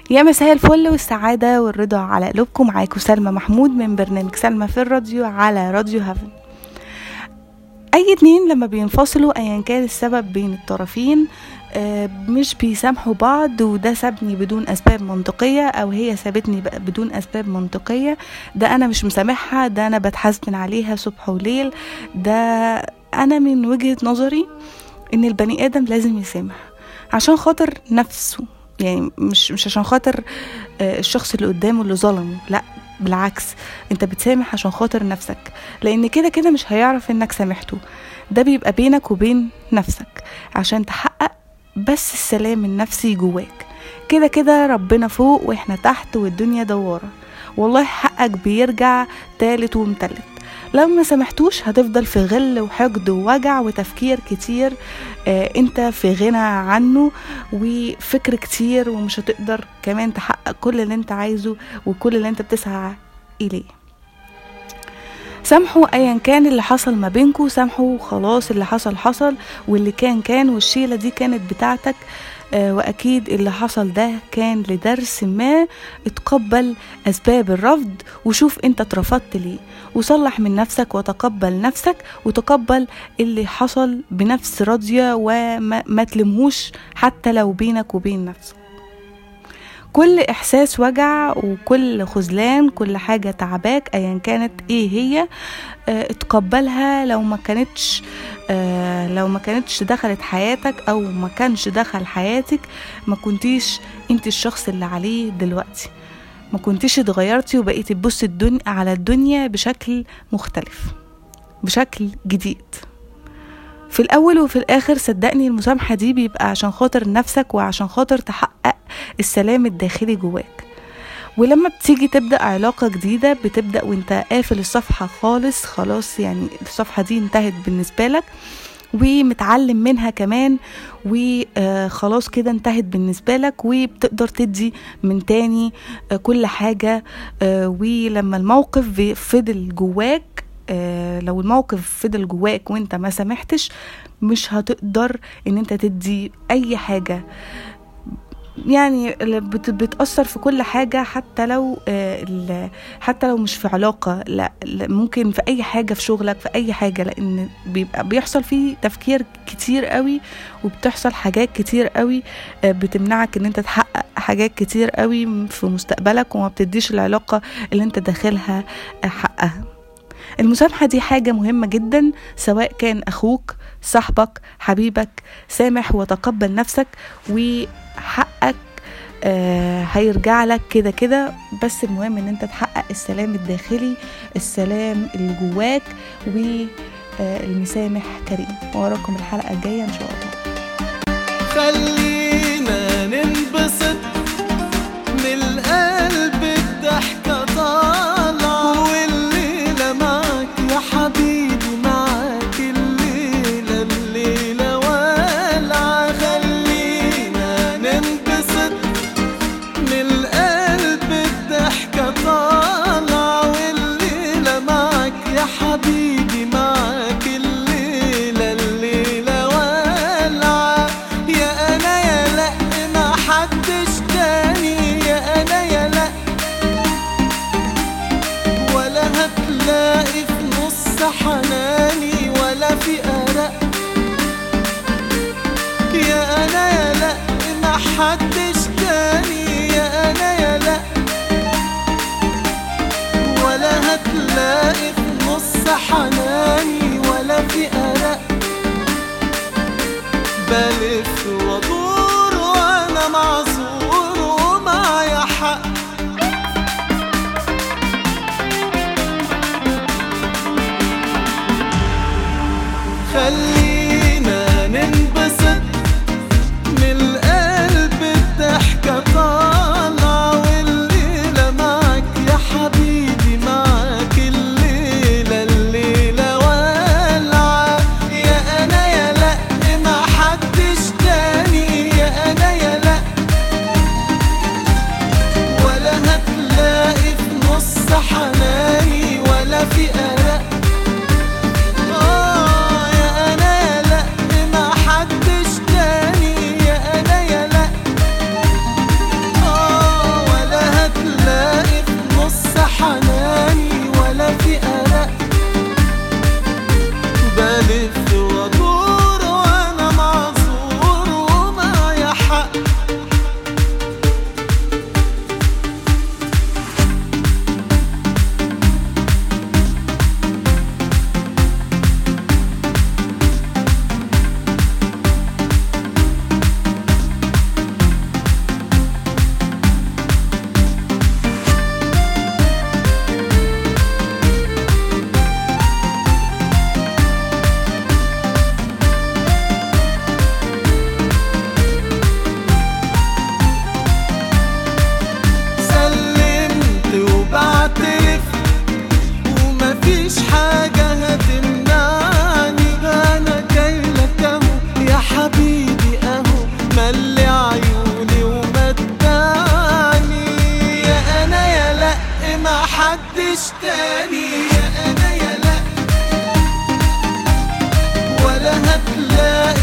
يا مساء الفل والسعادة والرضا على قلوبكم. معاكم سلمى محمود من برنامج سلمى في الراديو على راديو هافن. أي اتنين لما بينفصلوا أيا كان السبب بين الطرفين مش بيسامحوا بعض، وده سابني بدون أسباب منطقية أو هي سابتني بدون أسباب منطقية، ده أنا مش مسامحها، ده أنا بتحاسبن عليها صبح وليل. ده أنا من وجهة نظري إن البني آدم لازم يسامح عشان خاطر نفسه، يعني مش عشان خاطر الشخص اللي قدامه اللي ظلمه، لا بالعكس، انت بتسامح عشان خاطر نفسك، لان كده مش هيعرف انك سامحته. ده بيبقى بينك وبين نفسك عشان تحقق بس السلام النفسي جواك. كده ربنا فوق واحنا تحت والدنيا دوارة، والله حقك بيرجع تالت ومتلت. لو ما سامحتوش هتفضل في غل وحقد ووجع وتفكير كتير انت في غنى عنه، وفكر كتير، ومش هتقدر كمان تحقق كل اللي انت عايزه وكل اللي انت بتسعى اليه. سامحوا ايا كان اللي حصل ما بينكو، سامحوا خلاص، اللي حصل واللي كان والشيلة دي كانت بتاعتك، وأكيد اللي حصل ده كان لدرس ما. اتقبل أسباب الرفض وشوف انت اترفضت ليه، وصلح من نفسك وتقبل نفسك، وتقبل اللي حصل بنفس راضية وما تلمهوش حتى لو بينك وبين نفسك. كل إحساس وجع وكل خذلان، كل حاجة تعباك أيا كانت ايه هي، اتقبلها. لو ما كانتش دخلت حياتك او ما كانش دخل حياتك، ما كنتيش انت الشخص اللي عليه دلوقتي، ما كنتيش اتغيرتي وبقيت تبص على الدنيا بشكل مختلف، بشكل جديد. في الاول وفي الاخر صدقني المسامحة دي بيبقى عشان خاطر نفسك وعشان خاطر تحقق السلام الداخلي جواك. ولما بتيجي تبدأ علاقة جديدة، بتبدأ وانت قافل الصفحة خلاص، يعني الصفحة دي انتهت بالنسبة لك ومتعلم منها كمان، وخلاص كده انتهت بالنسبة لك، وبتقدر تدي من تاني كل حاجة. ولما الموقف فضل جواك، لو الموقف فضل جواك وانت ما سامحتش، مش هتقدر ان انت تدي اي حاجة، يعني بتأثر في كل حاجة، حتى لو مش في علاقة، لا ممكن في أي حاجة، في شغلك، في أي حاجة، لأن بيحصل فيه تفكير كتير قوي، وبتحصل حاجات كتير قوي بتمنعك ان انت تحقق حاجات كتير قوي في مستقبلك، وما بتديش العلاقة اللي انت داخلها حقها. المسامحة دي حاجة مهمة جدا، سواء كان أخوك، صاحبك، حبيبك. سامح وتقبل نفسك، وحقك هيرجع لك كده، بس المهم ان انت تحقق السلام الداخلي، السلام اللي جواك، والمسامح كريم. وراكم الحلقة الجاية ان شاء الله. خلينا ننبسط من القلب، الضحكة طالعة، والليلة معك يا حبيبي، معك الليلة والعة. خلينا ننبسط من القلب، الضحكة طالعة، والليلة معك يا حبيبي، معك الليلة والعة. يا أنا مفيش تاني يا انا يا لا، ولا هتلاقي